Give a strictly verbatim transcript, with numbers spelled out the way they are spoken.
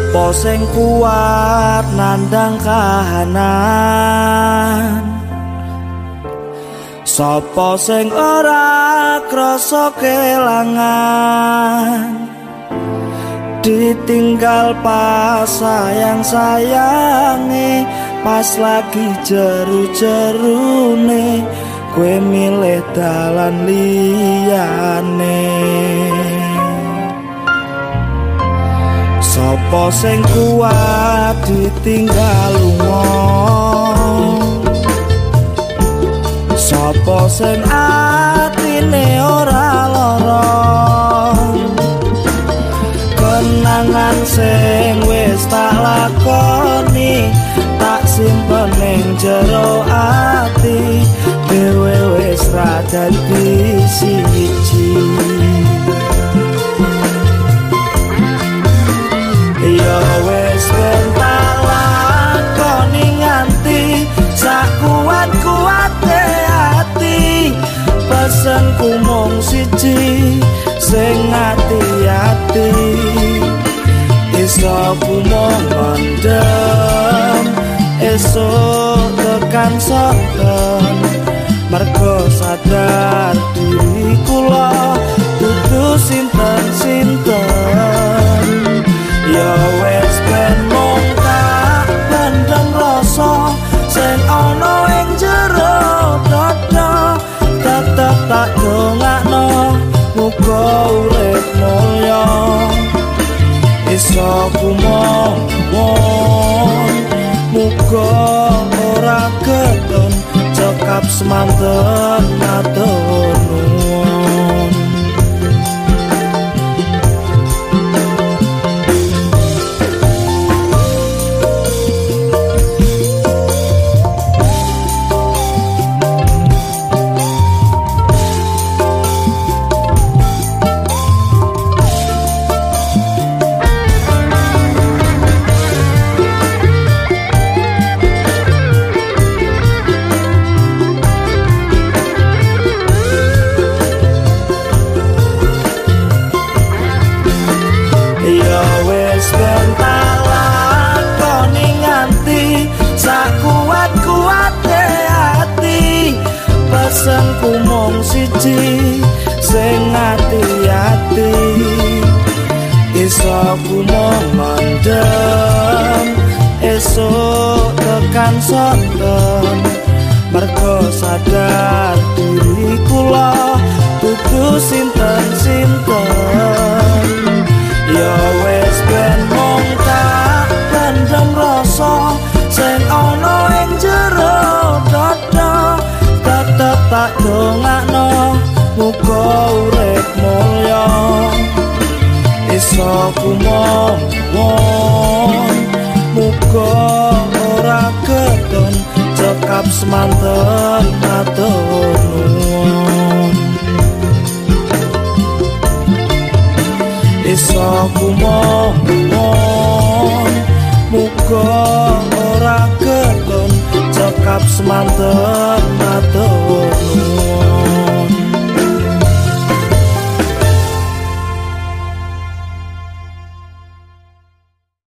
Sopo sing kuat nandang kahanan, sopo sing ora krasa kelangan, ditinggal pas sayang-sayange, pas lagi jeru-jerune kowe milih dalan liyane. Sopo sing kuat ditinggal lunga, sopo sing atine ora lara, kenangan sing wis tak lakoni tak simpen ning jero ati, dhewe wis ra dadi siji. Ya wis ben tak lakoni nganti sak kuat-kuate ati, pesenku mung siji sing ati-ati, iso ku mung mendem esuk tekan soten, mergo sadar diri kula dudu sinten-sinten. Ya wis ben mung tak pendem rasa sing ana ing jero dada, tetep tak dongakno muga urip mulya, iso kumawon muga ora keton cekap semanten matur nuwun. Pesenku mung siji sing ati-ati, iso ku mung mendem esuk tekan soten, mergo sadar diri kula dudu sinten-sinten. Ya wis ben mung tak pendem rasa sing ana ing jero dada, tetep tak dongakno muga urip mulya, iso kumawon muga ora keton cekap semanten matur nuwun. Iso kumawon muga ora keton cekap semanten